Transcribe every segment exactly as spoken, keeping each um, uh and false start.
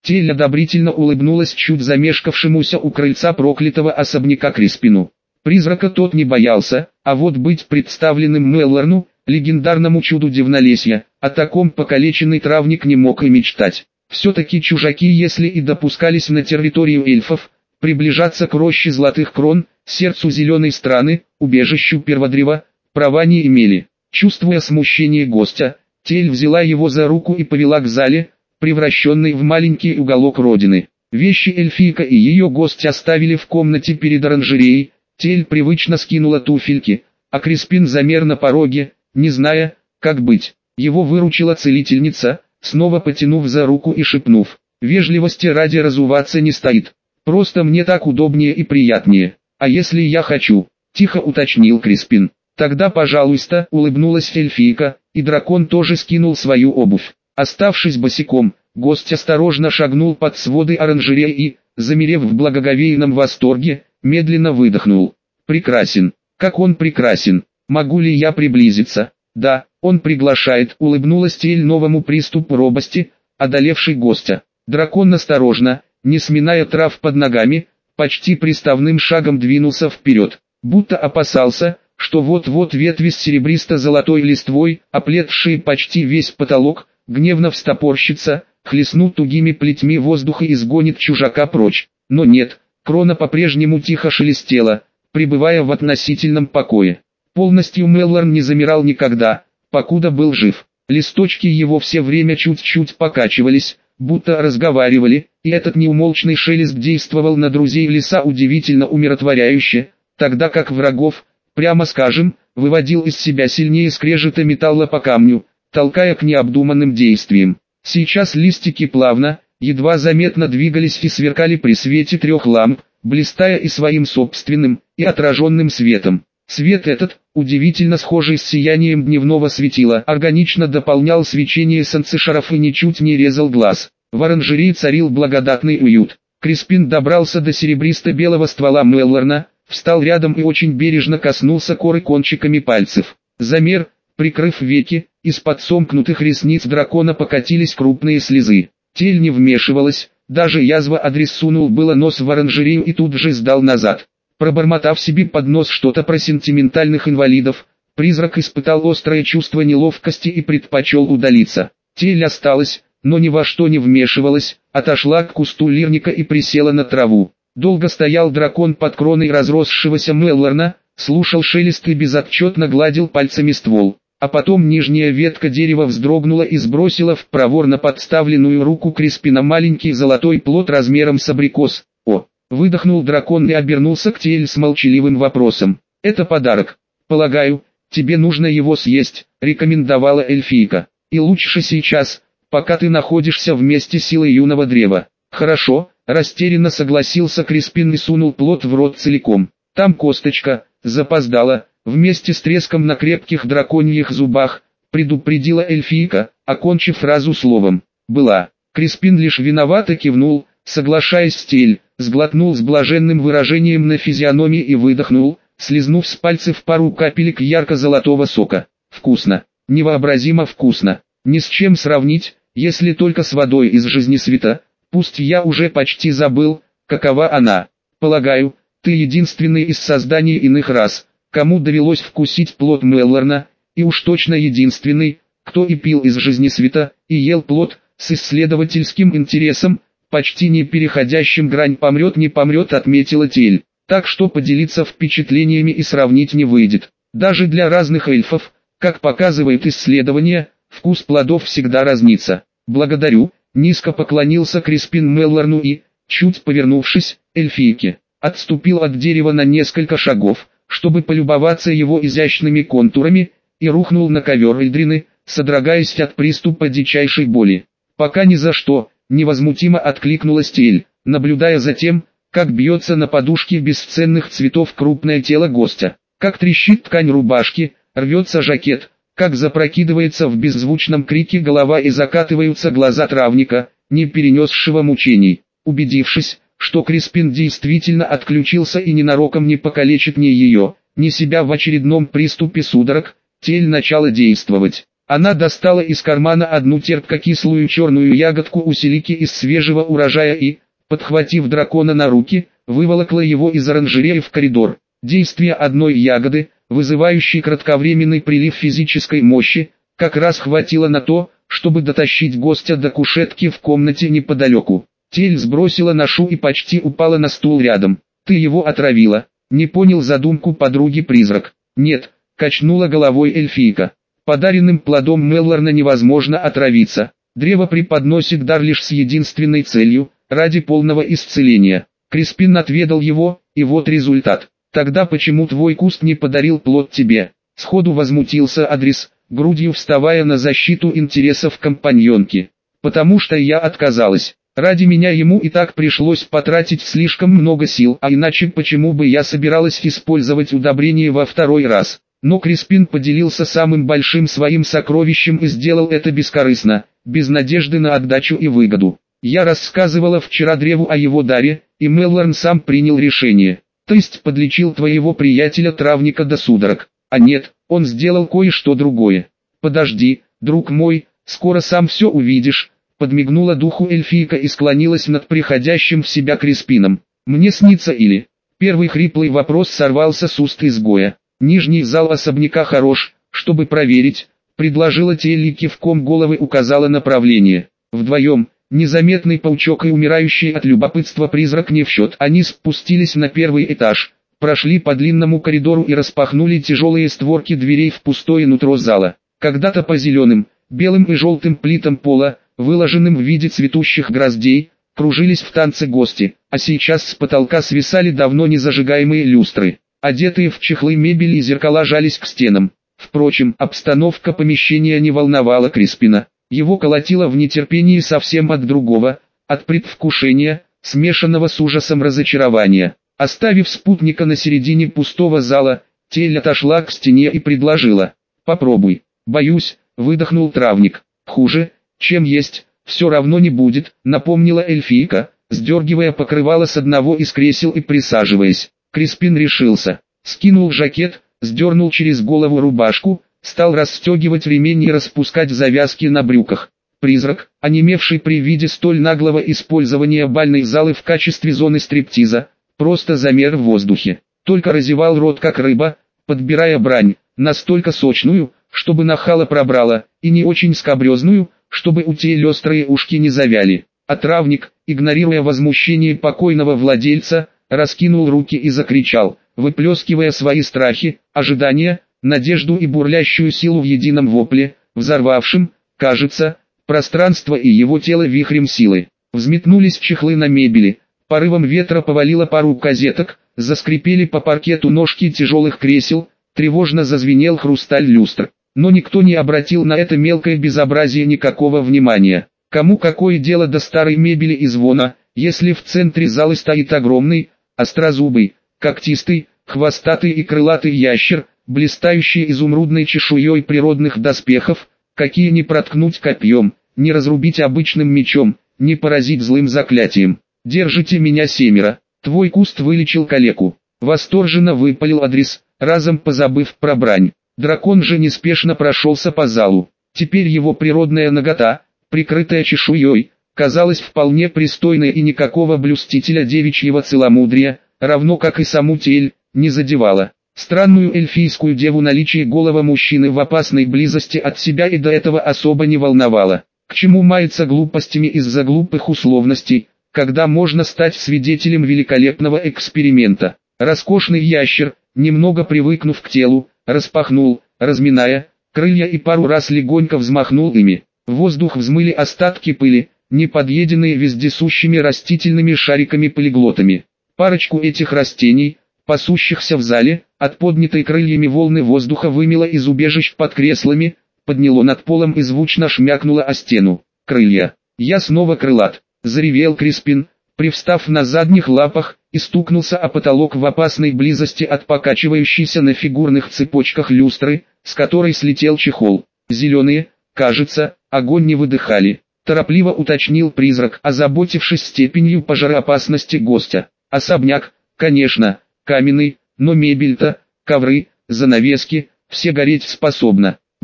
Тель одобрительно улыбнулась чуть замешкавшемуся у крыльца проклятого особняка Криспину. Призрака тот не боялся, а вот быть представленным Меллорну, легендарному чуду Дивнолесья, о таком покалеченный травник не мог и мечтать. Все-таки чужаки, если и допускались на территорию эльфов, приближаться к роще золотых крон, сердцу зеленой страны, убежищу перводрева, права не имели. Чувствуя смущение гостя, Тель взяла его за руку и повела к зале, превращенной в маленький уголок родины. Вещи эльфийка и ее гость оставили в комнате перед оранжереей. Тель привычно скинула туфельки, а Криспин замер на пороге, не зная, как быть. Его выручила целительница, снова потянув за руку и шепнув: «Вежливости ради разуваться не стоит. Просто мне так удобнее и приятнее. А если я хочу?» – тихо уточнил Криспин. «Тогда пожалуйста», – улыбнулась эльфийка, и дракон тоже скинул свою обувь. Оставшись босиком, гость осторожно шагнул под своды оранжереи и, замерев в благоговейном восторге, медленно выдохнул. «Прекрасен! Как он прекрасен! Могу ли я приблизиться?» «Да, он приглашает», — улыбнулась Тель новому приступу робости, одолевший гостя. Дракон осторожно, не сминая трав под ногами, почти приставным шагом двинулся вперед, будто опасался, что вот-вот ветви с серебристо-золотой листвой, оплетшие почти весь потолок, гневно встопорщится, хлестнут тугими плетьми воздуха и сгонит чужака прочь. Но нет, крона по-прежнему тихо шелестела, пребывая в относительном покое. Полностью Меллорн не замирал никогда, покуда был жив. Листочки его все время чуть-чуть покачивались, будто разговаривали, и этот неумолчный шелест действовал на друзей леса удивительно умиротворяюще, тогда как врагов, прямо скажем, выводил из себя сильнее скрежета металла по камню, толкая к необдуманным действиям. Сейчас листики плавно, едва заметно двигались и сверкали при свете трех ламп, блистая и своим собственным, и отраженным светом. Свет этот, удивительно схожий с сиянием дневного светила, органично дополнял свечение солнцешаров и ничуть не резал глаз. В оранжерее царил благодатный уют. Криспин добрался до серебристо-белого ствола Меллорна, встал рядом и очень бережно коснулся коры кончиками пальцев. Замер, прикрыв веки, из-под сомкнутых ресниц дракона покатились крупные слезы. Тель не вмешивалась, даже язва адрес сунул было нос в оранжерею и тут же сдал назад. Пробормотав себе под нос что-то про сентиментальных инвалидов, призрак испытал острое чувство неловкости и предпочел удалиться. Тель осталась, но ни во что не вмешивалась, отошла к кусту лирника и присела на траву. Долго стоял дракон под кроной разросшегося Меллорна, слушал шелест и безотчетно гладил пальцами ствол. А потом нижняя ветка дерева вздрогнула и сбросила в проворно подставленную руку Криспина маленький золотой плод размером с абрикос. «О!» — выдохнул дракон и обернулся к Тель с молчаливым вопросом. «Это подарок. Полагаю, тебе нужно его съесть», — рекомендовала эльфийка. «И лучше сейчас, пока ты находишься вместе силой юного древа». «Хорошо», — растерянно согласился Криспин и сунул плод в рот целиком. «Там косточка, запоздала». Вместе с треском на крепких драконьих зубах, предупредила эльфийка, окончив фразу словом «была». Криспин лишь виновато кивнул, соглашаясь с Тель, сглотнул с блаженным выражением на физиономии и выдохнул, слизнув с пальцев пару капелек ярко-золотого сока. Вкусно, невообразимо вкусно, ни с чем сравнить, если только с водой из жизнесвета, пусть я уже почти забыл, какова она. Полагаю, ты единственный из созданий иных рас, кому довелось вкусить плод Меллорна, и уж точно единственный, кто и пил из жизнесвета, и ел плод, с исследовательским интересом, почти не переходящим грань «помрет не помрет», отметила Тель. Так что поделиться впечатлениями и сравнить не выйдет. Даже для разных эльфов, как показывает исследование, вкус плодов всегда разнится. «Благодарю», — низко поклонился Криспин Меллорну и, чуть повернувшись, эльфийке, отступил от дерева на несколько шагов, чтобы полюбоваться его изящными контурами, и рухнул на ковер Эльдрины, содрогаясь от приступа дичайшей боли. «Пока ни за что», — невозмутимо откликнулась Тель, наблюдая за тем, как бьется на подушке бесценных цветов крупное тело гостя, как трещит ткань рубашки, рвется жакет, как запрокидывается в беззвучном крике голова и закатываются глаза травника, не перенесшего мучений. Убедившись, что Криспин действительно отключился и ненароком не покалечит ни ее, ни себя в очередном приступе судорог, Тель начала действовать. Она достала из кармана одну терпко-кислую черную ягодку усилики из свежего урожая и, подхватив дракона на руки, выволокла его из оранжереи в коридор. Действие одной ягоды, вызывающей кратковременный прилив физической мощи, как раз хватило на то, чтобы дотащить гостя до кушетки в комнате неподалеку. Тель сбросила ношу и почти упала на стул рядом. «Ты его отравила», — не понял задумку подруги-призрак. «Нет», — качнула головой эльфийка. «Подаренным плодом Меллорна невозможно отравиться. Древо преподносит дар лишь с единственной целью — ради полного исцеления. Криспин отведал его, и вот результат. Тогда почему твой куст не подарил плод тебе?» Сходу возмутился Адрис, грудью вставая на защиту интересов компаньонки. «Потому что я отказалась. Ради меня ему и так пришлось потратить слишком много сил, а иначе почему бы я собиралась использовать удобрение во второй раз?» Но Криспин поделился самым большим своим сокровищем и сделал это бескорыстно, без надежды на отдачу и выгоду. Я рассказывала вчера древу о его даре, и Меллорн сам принял решение. То есть подлечил твоего приятеля-травника до судорог. А нет, он сделал кое-что другое. Подожди, друг мой, скоро сам все увидишь. Подмигнула духу эльфийка и склонилась над приходящим в себя Криспином. Мне снится или? Первый хриплый вопрос сорвался с уст изгоя. Нижний зал особняка хорош, чтобы проверить, предложила Телли, кивком головы указала направление. Вдвоем, незаметный паучок и умирающий от любопытства призрак не в счет, они спустились на первый этаж, прошли по длинному коридору и распахнули тяжелые створки дверей в пустое нутро зала. Когда-то по зеленым, белым и желтым плитам пола, выложенным в виде цветущих гроздей, кружились в танце гости, а сейчас с потолка свисали давно не зажигаемые люстры. Одетые в чехлы мебели и зеркала жались к стенам. Впрочем, обстановка помещения не волновала Криспина. Его колотило в нетерпении совсем от другого, от предвкушения, смешанного с ужасом разочарования. Оставив спутника на середине пустого зала, Тель отошла к стене и предложила: «Попробуй». «Боюсь», — выдохнул травник. «Хуже, чем есть, все равно не будет», — напомнила эльфийка, сдергивая покрывало с одного из кресел и присаживаясь. Криспин решился, скинул жакет, сдернул через голову рубашку, стал расстегивать ремень и распускать завязки на брюках. Призрак, онемевший при виде столь наглого использования бальной залы в качестве зоны стриптиза, просто замер в воздухе. Только разевал рот как рыба, подбирая брань, настолько сочную, чтобы нахала пробрала, и не очень скабрезную, чтобы у Тель острые ушки не завяли. А травник, игнорируя возмущение покойного владельца, раскинул руки и закричал, выплескивая свои страхи, ожидания, надежду и бурлящую силу в едином вопле, взорвавшем, кажется, пространство и его тело вихрем силы. Взметнулись чехлы на мебели, порывом ветра повалило пару козеток, заскрипели по паркету ножки тяжелых кресел, тревожно зазвенел хрусталь люстр. Но никто не обратил на это мелкое безобразие никакого внимания. Кому какое дело до старой мебели и звона, если в центре зала стоит огромный, острозубый, когтистый, хвостатый и крылатый ящер, блистающий изумрудной чешуей природных доспехов, какие не проткнуть копьем, не разрубить обычным мечом, не поразить злым заклятием. «Держите меня, семеро, твой куст вылечил калеку», — восторженно выпалил Адрис, разом позабыв про брань. Дракон же неспешно прошелся по залу. Теперь его природная нагота, прикрытая чешуей, казалась вполне пристойной и никакого блюстителя девичьего целомудрия, равно как и саму Тель, не задевала. Странную эльфийскую деву наличие голого мужчины в опасной близости от себя и до этого особо не волновало. К чему маяться глупостями из-за глупых условностей, когда можно стать свидетелем великолепного эксперимента? Роскошный ящер, немного привыкнув к телу, распахнул, разминая, крылья и пару раз легонько взмахнул ими. В воздух взмыли остатки пыли, не подъеденные вездесущими растительными шариками-полиглотами. Парочку этих растений, пасущихся в зале, от поднятой крыльями волны воздуха вымело из убежищ под креслами, подняло над полом и звучно шмякнуло о стену. «Крылья! Я снова крылат!» — заревел Криспин, привстав на задних лапах, и стукнулся о потолок в опасной близости от покачивающейся на фигурных цепочках люстры, с которой слетел чехол. «Зеленые, кажется, огонь не выдыхали», — торопливо уточнил призрак, озаботившись степенью пожароопасности гостя. «Особняк, конечно, каменный, но мебель-то, ковры, занавески, все гореть способно». «Нет,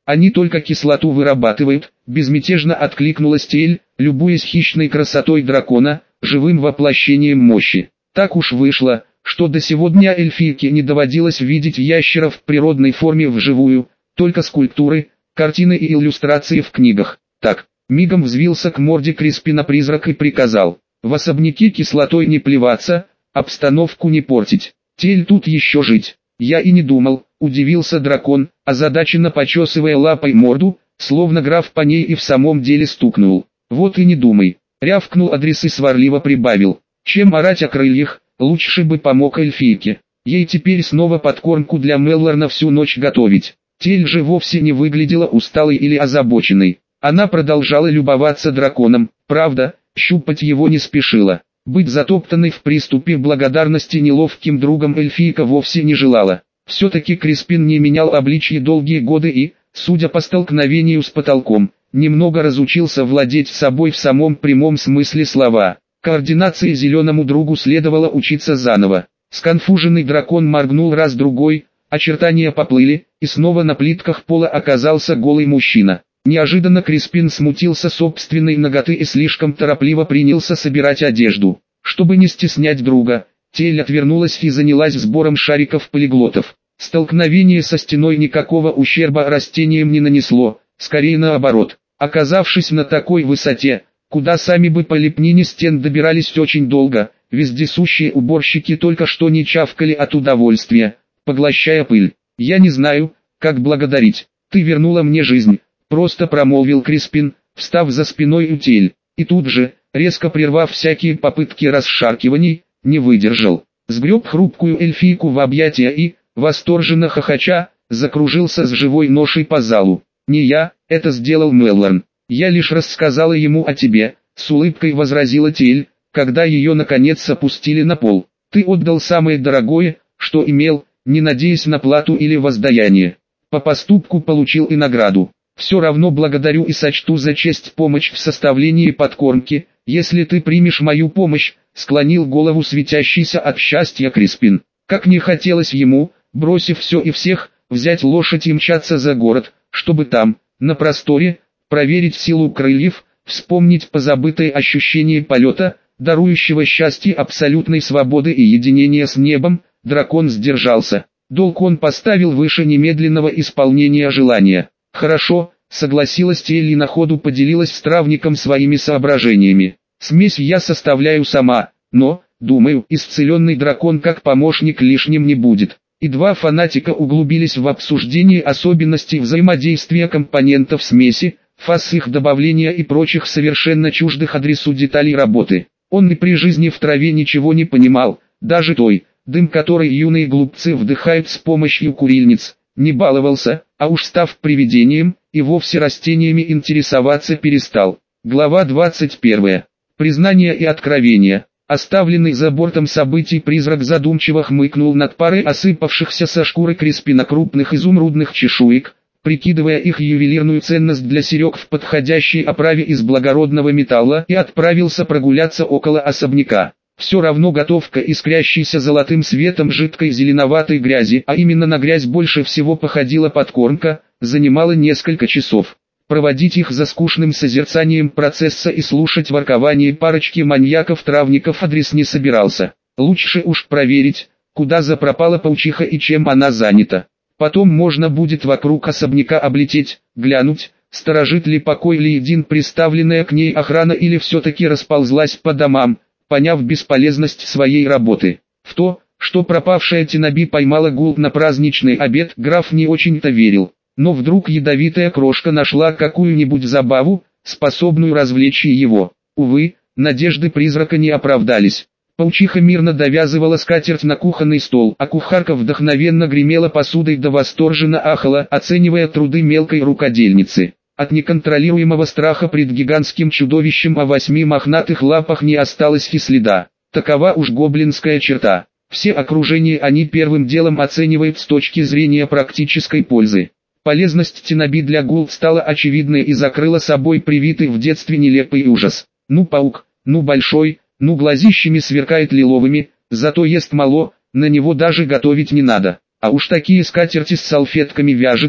Они только кислоту вырабатывают, безмятежно откликнулась Тель, любуясь хищной красотой дракона, живым воплощением мощи. Так уж вышло, что до сего дня эльфийке не доводилось видеть ящеров в природной форме вживую, только скульптуры, картины и иллюстрации в книгах. Так, мигом взвился к морде Криспина призрак и приказал: в особняке кислотой не плеваться, обстановку не портить. Тель тут еще жить. Я и не думал, удивился дракон, озадаченно почесывая лапой морду, словно граф по ней и в самом деле стукнул. Вот и не думай, рявкнул адрес и сварливо прибавил: чем орать о крыльях, лучше бы помог эльфийке. Ей теперь снова подкормку для Меллорна всю ночь готовить. Тель же вовсе не выглядела усталой или озабоченной. Она продолжала любоваться драконом, правда, щупать его не спешила. Быть затоптанной в приступе благодарности неловким другом эльфийка вовсе не желала. Все-таки Криспин не менял обличье долгие годы и, судя по столкновению с потолком, немного разучился владеть собой в самом прямом смысле слова. Координации зеленому другу следовало учиться заново. Сконфуженный дракон моргнул раз-другой, очертания поплыли, и снова на плитках пола оказался голый мужчина. Неожиданно Криспин смутился собственной наготы и слишком торопливо принялся собирать одежду. Чтобы не стеснять друга, Тель отвернулась и занялась сбором шариков-полиглотов. Столкновение со стеной никакого ущерба растениям не нанесло, скорее наоборот. Оказавшись на такой высоте, куда сами бы по лепнине стен добирались очень долго, вездесущие уборщики только что не чавкали от удовольствия, поглощая пыль. «Я не знаю, как благодарить, ты вернула мне жизнь», — просто промолвил Криспин, встав за спиной у Тель, и тут же, резко прервав всякие попытки расшаркиваний, не выдержал. Сгреб хрупкую эльфийку в объятия и, восторженно хохоча, закружился с живой ношей по залу. «Не я, это сделал Меллорн. Я лишь рассказала ему о тебе», — с улыбкой возразила Тель, когда ее наконец опустили на пол. «Ты отдал самое дорогое, что имел, не надеясь на плату или воздаяние. По поступку получил и награду. Все равно благодарю и сочту за честь помощь в составлении подкормки, если ты примешь мою помощь», — склонил голову светящийся от счастья Криспин. Как не хотелось ему, бросив все и всех, взять лошадь и мчаться за город, чтобы там, на просторе, проверить силу крыльев, вспомнить позабытые ощущения полета, дарующего счастье абсолютной свободы и единения с небом. Дракон сдержался. Долг он поставил выше немедленного исполнения желания. «Хорошо», — согласилась Тель и на ходу поделилась с травником своими соображениями. «Смесь я составляю сама, но, думаю, исцеленный дракон как помощник лишним не будет». И два фанатика углубились в обсуждение особенностей взаимодействия компонентов смеси, фаз их добавления и прочих совершенно чуждых адресу деталей работы. Он и при жизни в траве ничего не понимал, даже той, дым который юные глупцы вдыхают с помощью курильниц, не баловался, а уж став привидением, и вовсе растениями интересоваться перестал. Глава двадцать первая. Признание и откровение. Оставленный за бортом событий призрак задумчиво хмыкнул над парой осыпавшихся со шкуры Криспина крупных изумрудных чешуек, прикидывая их ювелирную ценность для серег в подходящей оправе из благородного металла, и отправился прогуляться около особняка. Все равно готовка искрящейся золотым светом жидкой зеленоватой грязи, а именно на грязь больше всего походила подкормка, занимала несколько часов. Проводить их за скучным созерцанием процесса и слушать воркование парочки маньяков-травников адрес не собирался. Лучше уж проверить, куда запропала паучиха и чем она занята. Потом можно будет вокруг особняка облететь, глянуть, сторожит ли покой Лиедин приставленная к ней охрана или все-таки расползлась по домам, поняв бесполезность своей работы. В то, что пропавшая Тинаби поймала гул на праздничный обед, граф не очень-то верил. Но вдруг ядовитая крошка нашла какую-нибудь забаву, способную развлечь его. Увы, надежды призрака не оправдались. Паучиха мирно довязывала скатерть на кухонный стол, а кухарка вдохновенно гремела посудой да восторженно ахала, оценивая труды мелкой рукодельницы. От неконтролируемого страха пред гигантским чудовищем о восьми мохнатых лапах не осталось и следа. Такова уж гоблинская черта. Все окружения они первым делом оценивают с точки зрения практической пользы. Полезность Тинаби для гул стала очевидной и закрыла собой привитый в детстве нелепый ужас. Ну паук, ну большой, ну глазищами сверкает лиловыми, зато ест мало, на него даже готовить не надо. А уж такие скатерти с салфетками вяжет,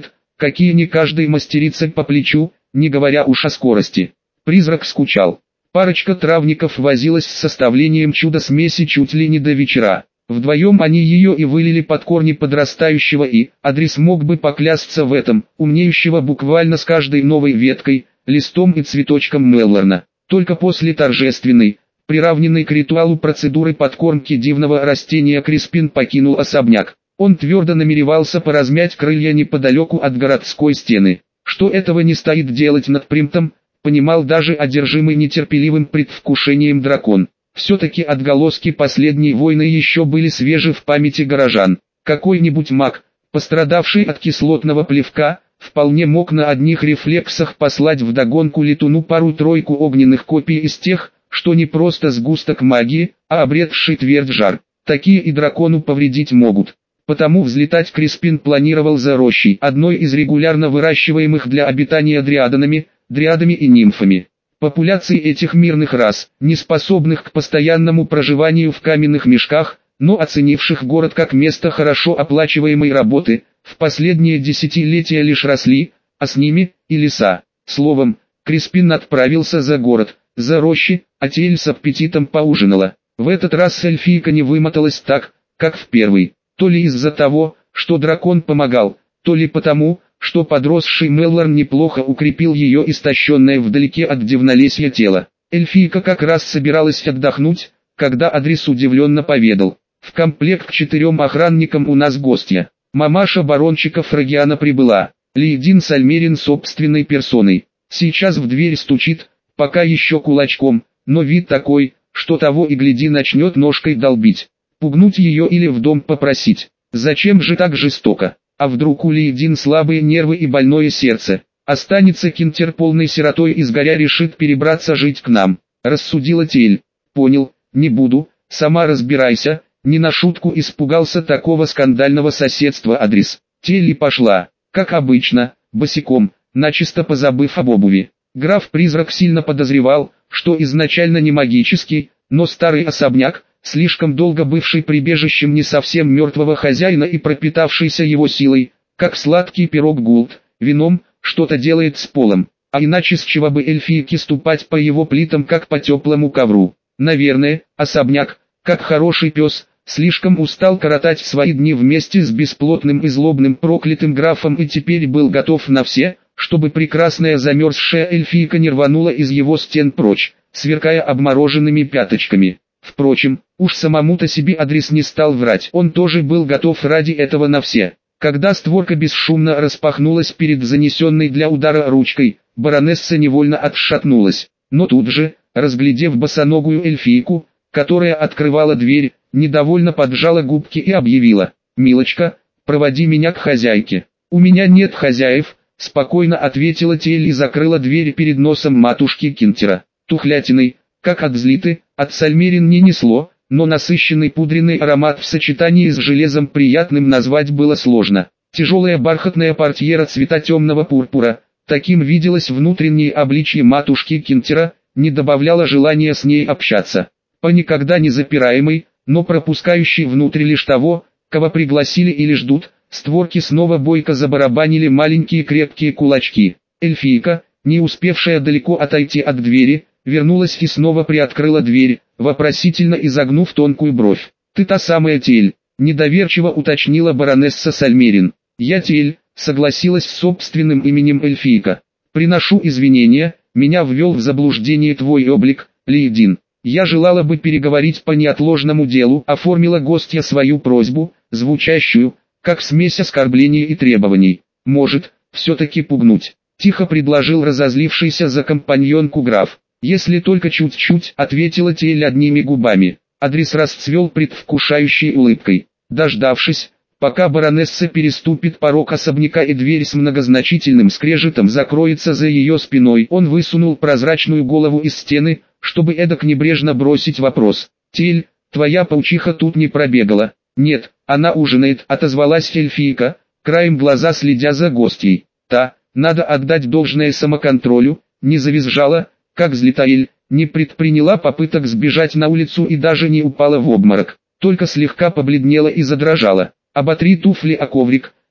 какие не каждой мастерице по плечу, не говоря уж о скорости. Призрак скучал. Парочка травников возилась с составлением чудо-смеси чуть ли не до вечера. Вдвоем они ее и вылили под корни подрастающего и, Адрис мог бы поклясться в этом, умнеющего буквально с каждой новой веткой, листом и цветочком Меллорна. Только после торжественной, приравненной к ритуалу процедуры подкормки дивного растения Криспин покинул особняк. Он твердо намеревался поразмять крылья неподалеку от городской стены. Что этого не стоит делать над Примтом, понимал даже одержимый нетерпеливым предвкушением дракон. Все-таки отголоски последней войны еще были свежи в памяти горожан. Какой-нибудь маг, пострадавший от кислотного плевка, вполне мог на одних рефлексах послать вдогонку летуну пару-тройку огненных копий из тех, что не просто сгусток магии, а обретший твердь жар. Такие и дракону повредить могут. Потому взлетать Криспин планировал за рощей, одной из регулярно выращиваемых для обитания дриаданами, дриадами и нимфами. Популяции этих мирных рас, не способных к постоянному проживанию в каменных мешках, но оценивших город как место хорошо оплачиваемой работы, в последние десятилетия лишь росли, а с ними и леса. Словом, Криспин отправился за город, за рощи, а Тель с аппетитом поужинала. В этот раз эльфийка не вымоталась так, как в первый. То ли из-за того, что дракон помогал, то ли потому, что подросший Меллорн неплохо укрепил ее истощенное вдалеке от дивнолесья тело. Эльфийка как раз собиралась отдохнуть, когда Адрис удивленно поведал: «В комплект к четырем охранникам у нас гостья. Мамаша барончика Фрагиана прибыла, Лейдин Сальмерин собственной персоной. Сейчас в дверь стучит, пока еще кулачком, но вид такой, что того и гляди начнет ножкой долбить. Пугнуть ее или в дом попросить. Зачем же так жестоко? А вдруг у Лейдин слабые нервы и больное сердце? Останется Кинтер полной сиротой и сгоря решит перебраться жить к нам», — рассудила Тель. «Понял, не буду, сама разбирайся», — не на шутку испугался такого скандального соседства Адрис. Тель и пошла, как обычно, босиком, начисто позабыв об обуви. Граф-призрак сильно подозревал, что изначально не магический, но старый особняк, слишком долго бывший прибежищем не совсем мертвого хозяина и пропитавшийся его силой, как сладкий пирог Гулд, вином, что-то делает с полом, а иначе с чего бы эльфийке ступать по его плитам как по теплому ковру. Наверное, особняк, как хороший пес, слишком устал коротать свои дни вместе с бесплотным и злобным проклятым графом и теперь был готов на все, чтобы прекрасная замерзшая эльфийка не рванула из его стен прочь, сверкая обмороженными пяточками. Впрочем, уж самому-то себе Адрис не стал врать, он тоже был готов ради этого на все. Когда створка бесшумно распахнулась перед занесенной для удара ручкой, баронесса невольно отшатнулась, но тут же, разглядев босоногую эльфийку, которая открывала дверь, недовольно поджала губки и объявила: «Милочка, проводи меня к хозяйке». «У меня нет хозяев», — спокойно ответила Тель и закрыла дверь перед носом матушки Кинтера. Тухлятиной, как от злиты, от Сальмерин не несло, но насыщенный пудренный аромат в сочетании с железом приятным назвать было сложно. Тяжелая бархатная портьера цвета темного пурпура, таким виделось внутреннее обличье матушки Кинтера, не добавляло желания с ней общаться. По никогда не запираемой, но пропускающей внутрь лишь того, кого пригласили или ждут, створки снова бойко забарабанили маленькие крепкие кулачки. Эльфийка, не успевшая далеко отойти от двери, вернулась и снова приоткрыла дверь, вопросительно изогнув тонкую бровь. «Ты та самая Тель?» — недоверчиво уточнила баронесса Сальмерин. «Я Тель», — согласилась с собственным именем эльфийка. «Приношу извинения, меня ввел в заблуждение твой облик, Лейдин. Я желала бы переговорить по неотложному делу», — оформила гостья свою просьбу, звучащую, как смесь оскорблений и требований. «Может, все-таки пугнуть?» — тихо предложил разозлившийся за компаньонку граф. «Если только чуть-чуть», — ответила Тель одними губами. Адрис расцвел предвкушающей улыбкой. Дождавшись, пока баронесса переступит порог особняка и дверь с многозначительным скрежетом закроется за ее спиной, он высунул прозрачную голову из стены, чтобы эдак небрежно бросить вопрос. «Тель, твоя паучиха тут не пробегала?» «Нет, она ужинает», — отозвалась эльфийка, краем глаза следя за гостьей. Та, надо отдать должное самоконтролю, не завизжала, как Злитаэль, не предприняла попыток сбежать на улицу и даже не упала в обморок, только слегка побледнела и задрожала. «Оботри туфли о коврик»,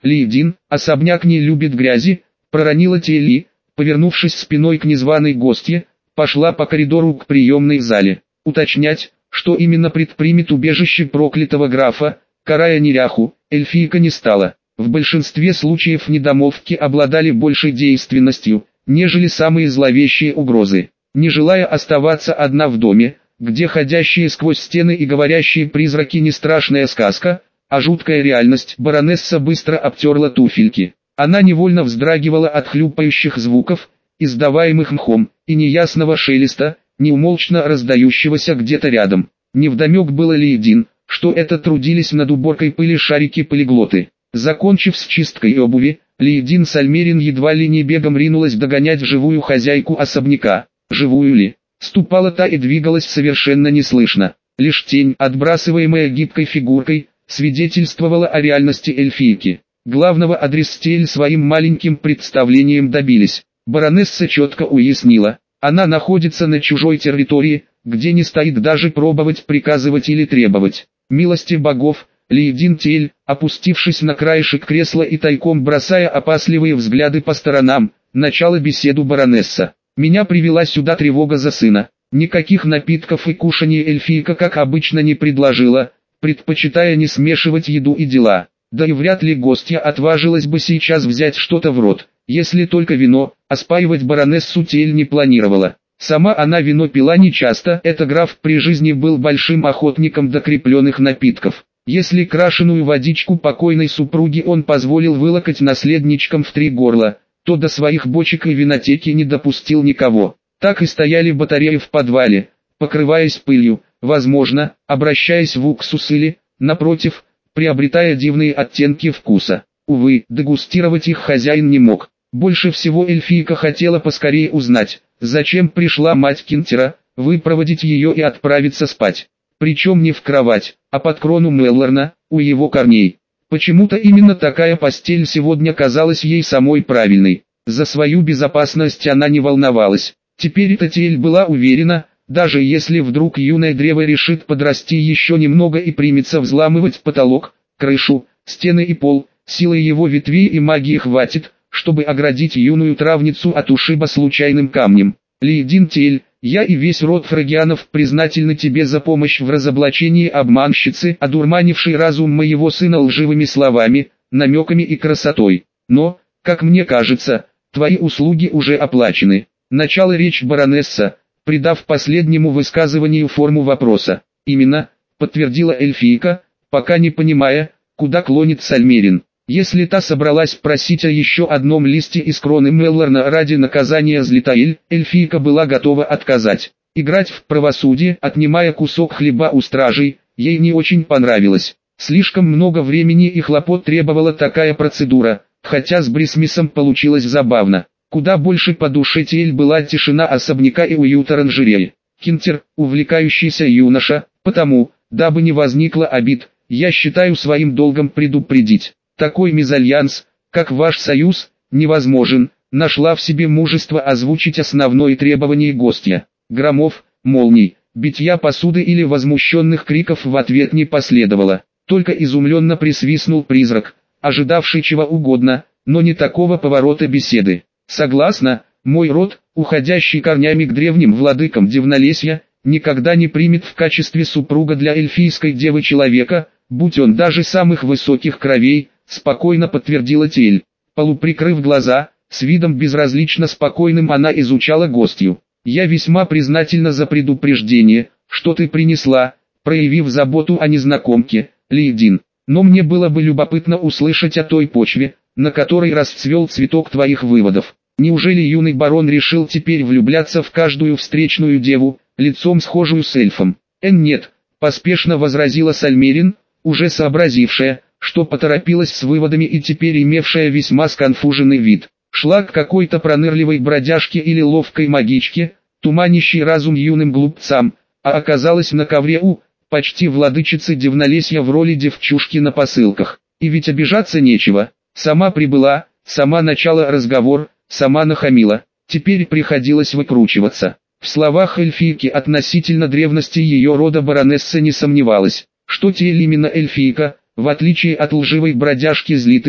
Лейдин, особняк не любит грязи, проронила Телли, повернувшись спиной к незваной гостье, пошла по коридору к приемной зале. Уточнять, что именно предпримет убежище проклятого графа, карая неряху, эльфийка не стала. В большинстве случаев недомолвки обладали большей действенностью, нежели самые зловещие угрозы. Не желая оставаться одна в доме, где ходящие сквозь стены и говорящие призраки не страшная сказка, а жуткая реальность, баронесса быстро обтерла туфельки. Она невольно вздрагивала от хлюпающих звуков, издаваемых мхом, и неясного шелеста, неумолчно раздающегося где-то рядом. Невдомек было Лейдин, что это трудились над уборкой пыли шарики-полиглоты. Закончив с чисткой обуви, Лейдин Сальмерин едва ли не бегом ринулась догонять живую хозяйку особняка. Живую ли? Ступала та и двигалась совершенно неслышно. Лишь тень, отбрасываемая гибкой фигуркой, свидетельствовала о реальности эльфийки. Главного Адрестель своим маленьким представлением добились. Баронесса четко уяснила, она находится на чужой территории, где не стоит даже пробовать приказывать или требовать. Милости богов, Лейдин Тель, опустившись на краешек кресла и тайком бросая опасливые взгляды по сторонам, начала беседу баронесса. Меня привела сюда тревога за сына. Никаких напитков и кушаний эльфийка как обычно не предложила, предпочитая не смешивать еду и дела. Да и вряд ли гостья отважилась бы сейчас взять что-то в рот, если только вино, а спаивать баронессу Тель не планировала. Сама она вино пила нечасто, это граф при жизни был большим охотником до крепленных напитков. Если крашеную водичку покойной супруги он позволил вылокать наследничкам в три горла, то до своих бочек и винотеки не допустил никого. Так и стояли батареи в подвале, покрываясь пылью, возможно, обращаясь в уксус или, напротив, приобретая дивные оттенки вкуса. Увы, дегустировать их хозяин не мог. Больше всего эльфийка хотела поскорее узнать, зачем пришла мать Кинтера, выпроводить ее и отправиться спать. Причем не в кровать, а под крону Меллорна, у его корней. Почему-то именно такая постель сегодня казалась ей самой правильной. За свою безопасность она не волновалась. Теперь Татиэль была уверена, даже если вдруг юное древо решит подрасти еще немного и примется взламывать потолок, крышу, стены и пол, силы его ветвей и магии хватит, чтобы оградить юную травницу от ушиба случайным камнем. Лейдин Тель, я и весь род Фрагианов признательны тебе за помощь в разоблачении обманщицы, одурманившей разум моего сына лживыми словами, намеками и красотой. Но, как мне кажется, твои услуги уже оплачены. Начало речь баронесса, придав последнему высказыванию форму вопроса. Именно, подтвердила эльфийка, пока не понимая, куда клонит Сальмерин. Если та собралась просить о еще одном листе из кроны Меллорна ради наказания Злитаэль, эльфийка была готова отказать. Играть в правосудие, отнимая кусок хлеба у стражей, ей не очень понравилось. Слишком много времени и хлопот требовала такая процедура, хотя с Брисмисом получилось забавно. Куда больше по душе Тель была тишина особняка и уют оранжереи. Кинтер, увлекающийся юноша, потому, дабы не возникло обид, я считаю своим долгом предупредить. Такой мезальянс, как ваш союз, невозможен, нашла в себе мужество озвучить основное требование гостя. Громов, молний, битья посуды или возмущенных криков в ответ не последовало. Только изумленно присвистнул призрак, ожидавший чего угодно, но не такого поворота беседы. Согласно, мой род, уходящий корнями к древним владыкам Дивнолесья, никогда не примет в качестве супруга для эльфийской девы человека, будь он даже самых высоких кровей, спокойно подтвердила Тель. Полуприкрыв глаза, с видом безразлично спокойным она изучала гостью. Я весьма признательна за предупреждение, что ты принесла, проявив заботу о незнакомке, Лейдин. Но мне было бы любопытно услышать о той почве, на которой расцвел цветок твоих выводов. Неужели юный барон решил теперь влюбляться в каждую встречную деву, лицом схожую с эльфом? Эн нет, поспешно возразила Сальмерин, уже сообразившая, что поторопилась с выводами и теперь имевшая весьма сконфуженный вид. Шла к какой-то пронырливой бродяжке или ловкой магичке, туманящей разум юным глупцам, а оказалась на ковре у, почти владычицы Дивнолесья в роли девчушки на посылках. И ведь обижаться нечего, сама прибыла, сама начала разговор, сама нахамила, теперь приходилось выкручиваться. В словах эльфийки относительно древности ее рода баронесса не сомневалась, что Тель именно эльфийка, в отличие от лживой бродяжки Злиты,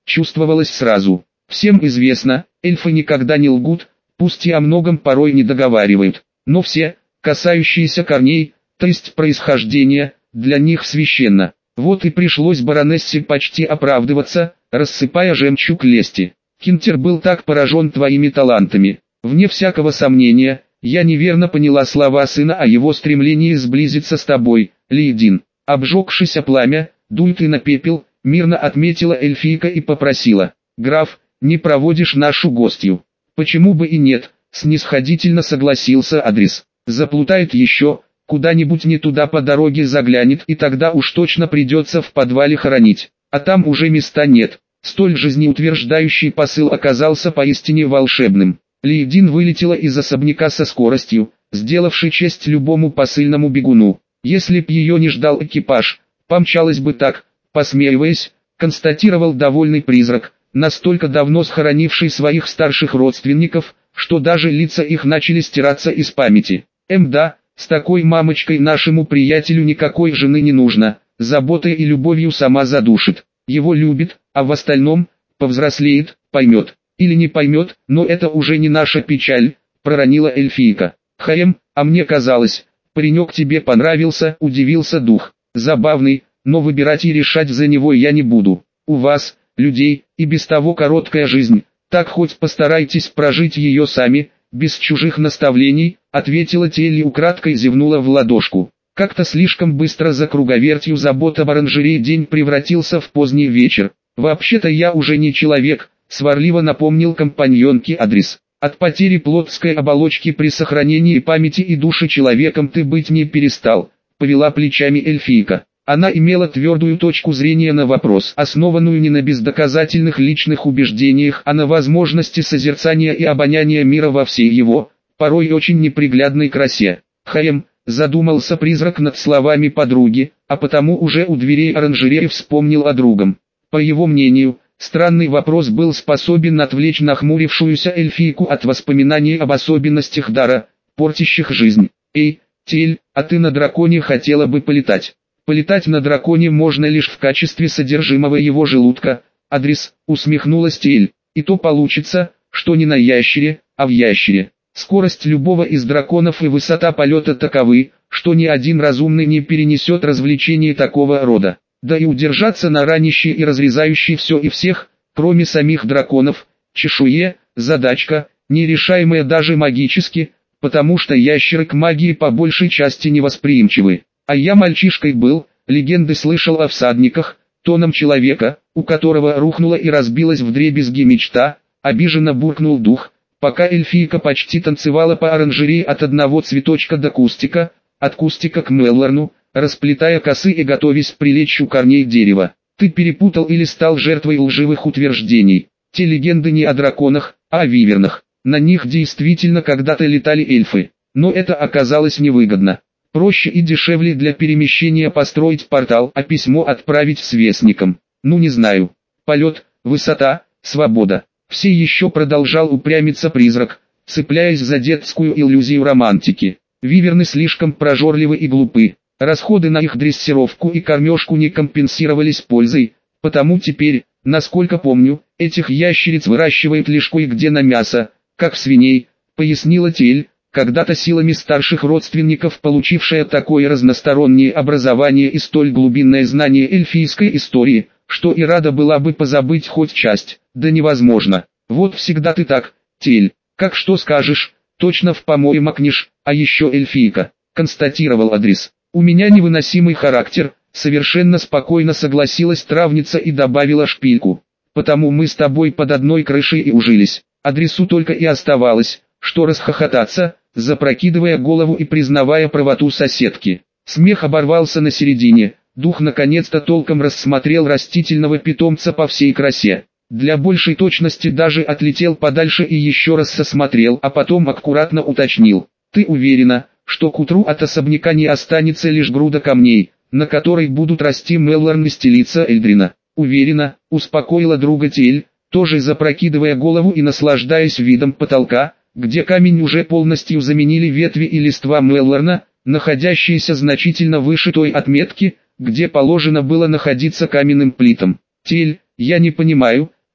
чувствовалось сразу. Всем известно, эльфы никогда не лгут, пусть и о многом порой не договаривают, но все, касающиеся корней, то есть происхождения, для них священно. Вот и пришлось баронессе почти оправдываться, рассыпая жемчуг лести. Кинтер был так поражен твоими талантами. Вне всякого сомнения, я неверно поняла слова сына о его стремлении сблизиться с тобой, Лейдин. Обжегшись о пламя, дуй ты на пепел, мирно отметила эльфийка и попросила: граф, не проводишь нашу гостью? Почему бы и нет, снисходительно согласился Адрис. Заплутает еще, куда-нибудь не туда по дороге заглянет, и тогда уж точно придется в подвале хоронить, а там уже места нет. Столь жизнеутверждающий посыл оказался поистине волшебным. Лейдин вылетела из особняка со скоростью, сделавшей честь любому посыльному бегуну. Если б ее не ждал экипаж, помчалась бы так, посмеиваясь, констатировал довольный призрак, настолько давно схоронивший своих старших родственников, что даже лица их начали стираться из памяти. Эм да, с такой мамочкой нашему приятелю никакой жены не нужно, заботой и любовью сама задушит. Его любит, а в остальном, повзрослеет, поймет. Или не поймет, но это уже не наша печаль, проронила эльфийка. Хаем, а мне казалось, паренек тебе понравился, удивился дух. Забавный, но выбирать и решать за него я не буду. У вас, людей, и без того короткая жизнь, так хоть постарайтесь прожить ее сами, без чужих наставлений, ответила Телли, украдкой зевнула в ладошку. Как-то слишком быстро за круговертью забот об оранжерее день превратился в поздний вечер. Вообще-то я уже не человек, сварливо напомнил компаньонке Адрис. От потери плотской оболочки при сохранении памяти и души человеком ты быть не перестал, повела плечами эльфийка. Она имела твердую точку зрения на вопрос, основанную не на бездоказательных личных убеждениях, а на возможности созерцания и обоняния мира во всей его, порой очень неприглядной красе. Хаем, задумался призрак над словами подруги, а потому уже у дверей оранжереи вспомнил о другом. По его мнению, странный вопрос был способен отвлечь нахмурившуюся эльфийку от воспоминаний об особенностях дара, портящих жизнь. «Эй, Тель, а ты на драконе хотела бы полетать?» «Полетать на драконе можно лишь в качестве содержимого его желудка», — Адрис, усмехнулась Тель. «И то получится, что не на ящере, а в ящере. Скорость любого из драконов и высота полета таковы, что ни один разумный не перенесет развлечений такого рода. Да и удержаться на ранящей и разрезающей все и всех, кроме самих драконов, чешуе, задачка, нерешаемая даже магически, потому что ящеры к магии по большей части невосприимчивы. А я мальчишкой был, легенды слышал о всадниках, тоном человека, у которого рухнула и разбилась вдребезги мечта, обиженно буркнул дух, пока эльфийка почти танцевала по оранжерее от одного цветочка до кустика, от кустика к Меллорну, расплетая косы и готовясь прилечь у корней дерева. Ты перепутал или стал жертвой лживых утверждений. Те легенды не о драконах, а о вивернах. На них действительно когда-то летали эльфы, но это оказалось невыгодно. Проще и дешевле для перемещения построить портал, а письмо отправить с вестником. Ну не знаю. Полет, высота, свобода. Все еще продолжал упрямиться призрак, цепляясь за детскую иллюзию романтики. Виверны слишком прожорливы и глупы. Расходы на их дрессировку и кормежку не компенсировались пользой, потому теперь, насколько помню, этих ящериц выращивают лишь кое-где на мясо, как свиней, пояснила Тель, когда-то силами старших родственников получившая такое разностороннее образование и столь глубинное знание эльфийской истории, что и рада была бы позабыть хоть часть, да невозможно. Вот всегда ты так, Тель, как что скажешь, точно в помой макнешь, а еще эльфийка, констатировал Адрис. У меня невыносимый характер, совершенно спокойно согласилась травница и добавила шпильку. Потому мы с тобой под одной крышей и ужились. Адресу только и оставалось, что расхохотаться, запрокидывая голову и признавая правоту соседки. Смех оборвался на середине, дух наконец-то толком рассмотрел растительного питомца по всей красе. Для большей точности даже отлетел подальше и еще раз сосмотрел, а потом аккуратно уточнил. Ты уверена, что к утру от особняка не останется лишь груда камней, на которой будут расти Меллорн и стелиться Эльдрина? Уверена, успокоила друга Тель, тоже запрокидывая голову и наслаждаясь видом потолка, где камень уже полностью заменили ветви и листва Меллорна, находящиеся значительно выше той отметки, где положено было находиться каменным плитам. Тель, я не понимаю,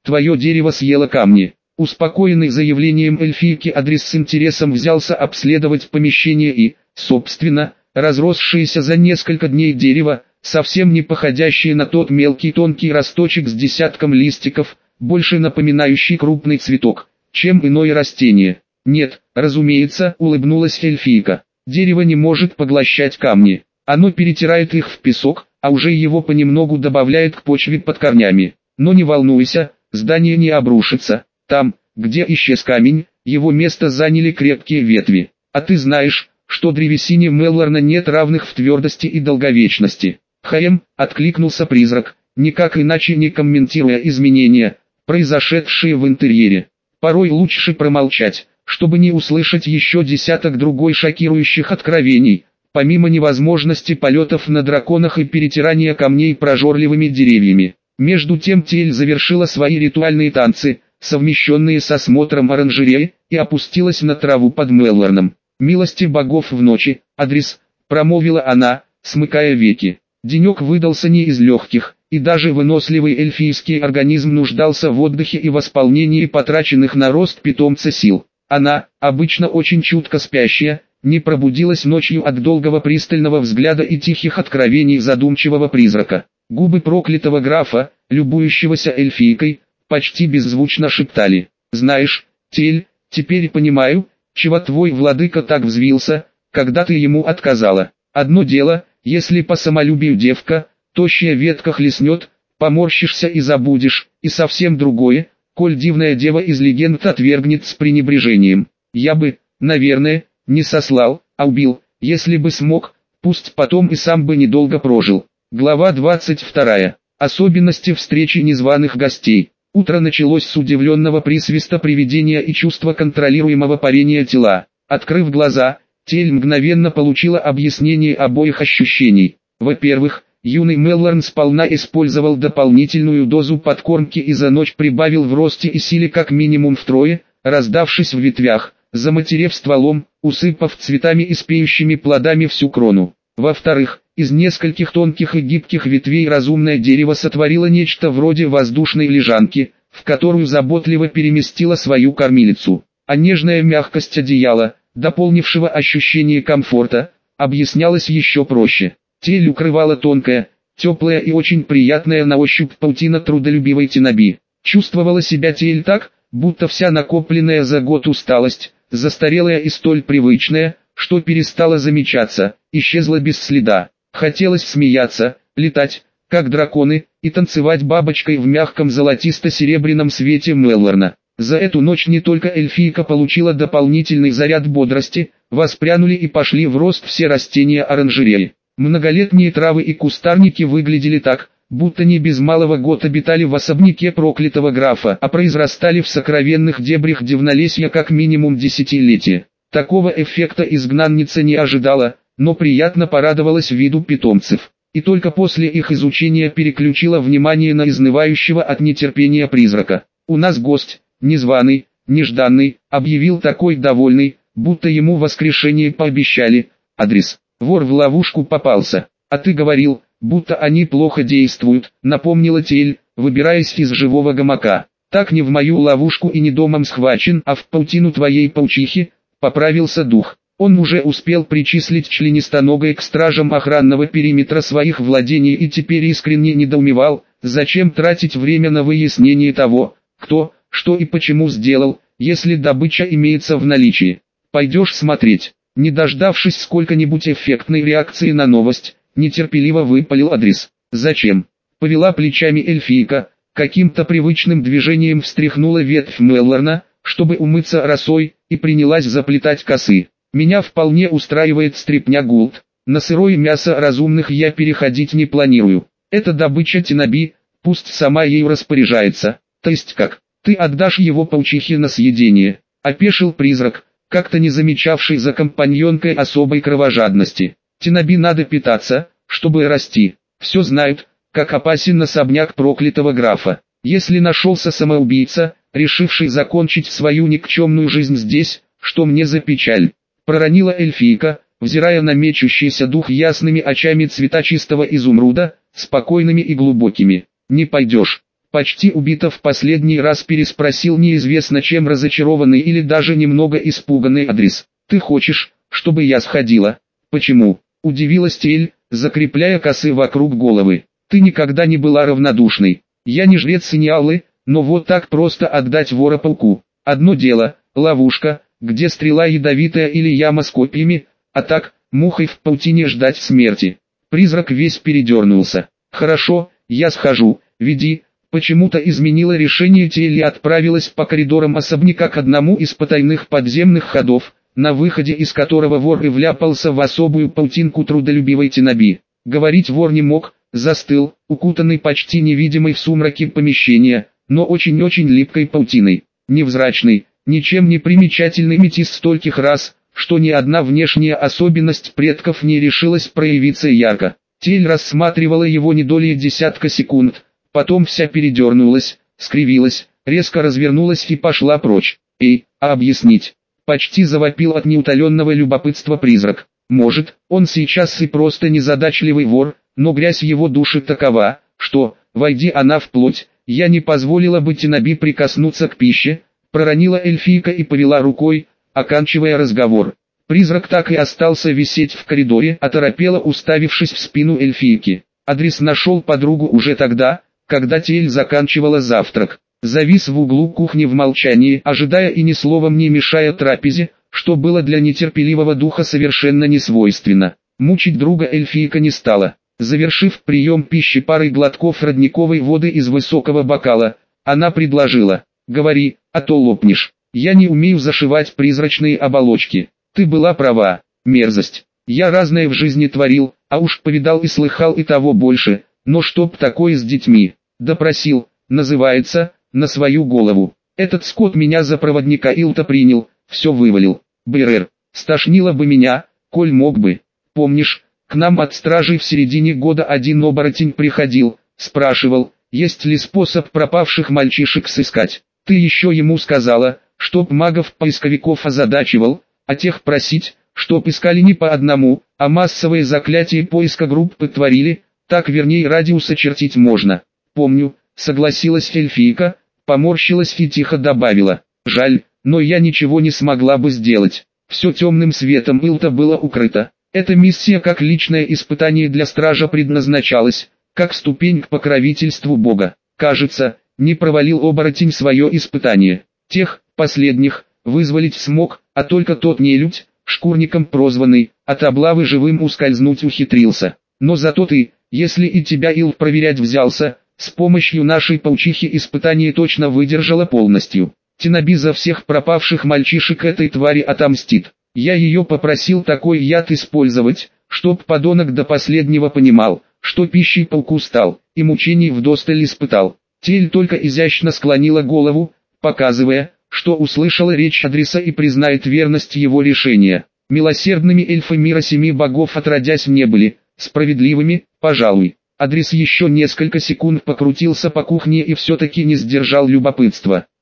твое дерево съело камни. Успокоенный заявлением эльфийки, Адрис с интересом взялся обследовать помещение и, собственно, разросшееся за несколько дней дерево, совсем не походящее на тот мелкий тонкий росточек с десятком листиков, больше напоминающий крупный цветок, чем иное растение. Нет, разумеется, улыбнулась эльфийка. Дерево не может поглощать камни. Оно перетирает их в песок, а уже его понемногу добавляет к почве под корнями. Но не волнуйся, здание не обрушится. Там, где исчез камень, его место заняли крепкие ветви. А ты знаешь, что древесине Меллорна нет равных в твердости и долговечности. Хаем, откликнулся призрак, никак иначе не комментируя изменения, произошедшие в интерьере. Порой лучше промолчать, чтобы не услышать еще десяток другой шокирующих откровений, помимо невозможности полетов на драконах и перетирания камней прожорливыми деревьями. Между тем Тель завершила свои ритуальные танцы, совмещенные с осмотром оранжереи, и опустилась на траву под Меллорном. «Милости богов в ночи, Адрис», — промолвила она, смыкая веки. Денек выдался не из легких, и даже выносливый эльфийский организм нуждался в отдыхе и восполнении потраченных на рост питомца сил. Она, обычно очень чутко спящая, не пробудилась ночью от долгого пристального взгляда и тихих откровений задумчивого призрака. Губы проклятого графа, любующегося эльфийкой, почти беззвучно шептали: «Знаешь, Тель, теперь понимаю, чего твой владыка так взвился, когда ты ему отказала. Одно дело, если по самолюбию девка, тощая ветка хлестнет, поморщишься и забудешь, и совсем другое, коль дивная дева из легенд отвергнет с пренебрежением. Я бы, наверное, не сослал, а убил, если бы смог, пусть потом и сам бы недолго прожил». Глава двадцать вторая. Особенности встречи незваных гостей. Утро началось с удивленного присвиста привидения и чувства контролируемого парения тела. Открыв глаза, Тель мгновенно получила объяснение обоих ощущений. Во-первых, юный Меллорн сполна использовал дополнительную дозу подкормки и за ночь прибавил в росте и силе как минимум втрое, раздавшись в ветвях, заматерев стволом, усыпав цветами и спеющими плодами всю крону. Во-вторых, из нескольких тонких и гибких ветвей разумное дерево сотворило нечто вроде воздушной лежанки, в которую заботливо переместило свою кормилицу. А нежная мягкость одеяла, дополнившего ощущение комфорта, объяснялась еще проще. Тель укрывала тонкая, теплая и очень приятная на ощупь паутина трудолюбивой Тенаби. Чувствовала себя Тель так, будто вся накопленная за год усталость, застарелая и столь привычная, что перестала замечаться, исчезла без следа. Хотелось смеяться, летать, как драконы, и танцевать бабочкой в мягком золотисто-серебряном свете Меллорна. За эту ночь не только эльфийка получила дополнительный заряд бодрости, воспрянули и пошли в рост все растения оранжереи. Многолетние травы и кустарники выглядели так, будто не без малого год обитали в особняке проклятого графа, а произрастали в сокровенных дебрях Дивнолесья как минимум десятилетия. Такого эффекта изгнанница не ожидала, но приятно порадовалась виду питомцев. И только после их изучения переключила внимание на изнывающего от нетерпения призрака. «У нас гость, незваный, нежданный», — объявил такой довольный, будто ему воскрешение пообещали. «Адрес. Вор в ловушку попался. А ты говорил, будто они плохо действуют», — напомнила Тель, выбираясь из живого гамака. «Так не в мою ловушку и не домом схвачен, а в паутину твоей паучихи», — поправился дух. Он уже успел причислить членистоногой к стражам охранного периметра своих владений и теперь искренне недоумевал, зачем тратить время на выяснение того, кто, что и почему сделал, если добыча имеется в наличии. «Пойдешь смотреть?» Не дождавшись сколько-нибудь эффектной реакции на новость, нетерпеливо выпалил Адрис. «Зачем?» Повела плечами эльфийка, каким-то привычным движением встряхнула ветвь Меллорна, чтобы умыться росой, и принялась заплетать косы. «Меня вполне устраивает стряпня Гулд. На сырое мясо разумных я переходить не планирую. Это добыча Тенаби, пусть сама ею распоряжается». «То есть как? Ты отдашь его паучихе на съедение?» — опешил призрак, как-то не замечавший за компаньонкой особой кровожадности. «Тенаби надо питаться, чтобы расти. Все знают, как опасен особняк проклятого графа. Если нашелся самоубийца, решивший закончить свою никчемную жизнь здесь, что мне за печаль?» Проронила эльфийка, взирая на мечущийся дух ясными очами цвета чистого изумруда, спокойными и глубокими. «Не пойдешь», — Почти убито в последний раз переспросил неизвестно чем разочарованный или даже немного испуганный Адрис. «Ты хочешь, чтобы я сходила?» «Почему?» – удивилась Тель, закрепляя косы вокруг головы. «Ты никогда не была равнодушной. Я не жрец и не аллы, но вот так просто отдать вора пауку. Одно дело – ловушка, где стрела ядовитая или яма с копьями, а так, мухой в паутине ждать смерти». Призрак весь передернулся. «Хорошо, я схожу, веди». Почему-то изменила решение Тель и отправилась по коридорам особняка к одному из потайных подземных ходов, на выходе из которого вор и вляпался в особую паутинку трудолюбивой Тинаби. Говорить вор не мог, застыл, укутанный почти невидимой в сумраке помещения, но очень-очень липкой паутиной. Невзрачный, ничем не примечательный метис стольких раз, что ни одна внешняя особенность предков не решилась проявиться ярко. Тель рассматривала его не долей десятка секунд, потом вся передернулась, скривилась, резко развернулась и пошла прочь. «Эй, а объяснить?» Почти завопил от неутоленного любопытства призрак. Может, он сейчас и просто незадачливый вор, но грязь его души такова, что, войди она в плоть, я не позволила бы Тинаби прикоснуться к пище, проронила эльфийка и повела рукой, оканчивая разговор. Призрак так и остался висеть в коридоре, оторопело уставившись в спину эльфийки. Адрис нашел подругу уже тогда, когда Тель заканчивала завтрак. Завис в углу кухни в молчании, ожидая и ни словом не мешая трапезе, что было для нетерпеливого духа совершенно несвойственно. Мучить друга эльфийка не стала. Завершив прием пищи парой глотков родниковой воды из высокого бокала, она предложила: «Говори, а то лопнешь. Я не умею зашивать призрачные оболочки. Ты была права, мерзость. Я разное в жизни творил, а уж повидал и слыхал и того больше, но чтоб такое с детьми, допросил, называется, на свою голову. Этот скот меня за проводника Илта принял, все вывалил. Бррр, стошнило бы меня, коль мог бы. Помнишь, к нам от стражей в середине года один оборотень приходил, спрашивал, есть ли способ пропавших мальчишек сыскать. Ты еще ему сказала, чтоб магов-поисковиков озадачивал, а тех просить, чтоб искали не по одному, а массовые заклятия поиска группы творили, так вернее радиус очертить можно. Помню, согласилась эльфийка, поморщилась и тихо добавила: жаль, но я ничего не смогла бы сделать. Все темным светом Илта было укрыто. Эта миссия как личное испытание для стража предназначалась, как ступень к покровительству Бога. Кажется, не провалил оборотень свое испытание. Тех, последних, вызволить смог, а только тот нелюдь, шкурником прозванный, от облавы живым ускользнуть ухитрился. Но зато ты, если и тебя Илт проверять взялся, с помощью нашей паучихи испытание точно выдержала полностью. Тинаби за всех пропавших мальчишек этой твари отомстит. Я ее попросил такой яд использовать, чтоб подонок до последнего понимал, что пищей пауку стал, и мучений вдосталь испытал. Тель только изящно склонила голову, показывая, что услышала речь Адриса и признает верность его решения. Милосердными эльфы мира семи богов отродясь не были, справедливыми, пожалуй. Адрис еще несколько секунд покрутился по кухне и все-таки не сдержал любопытства.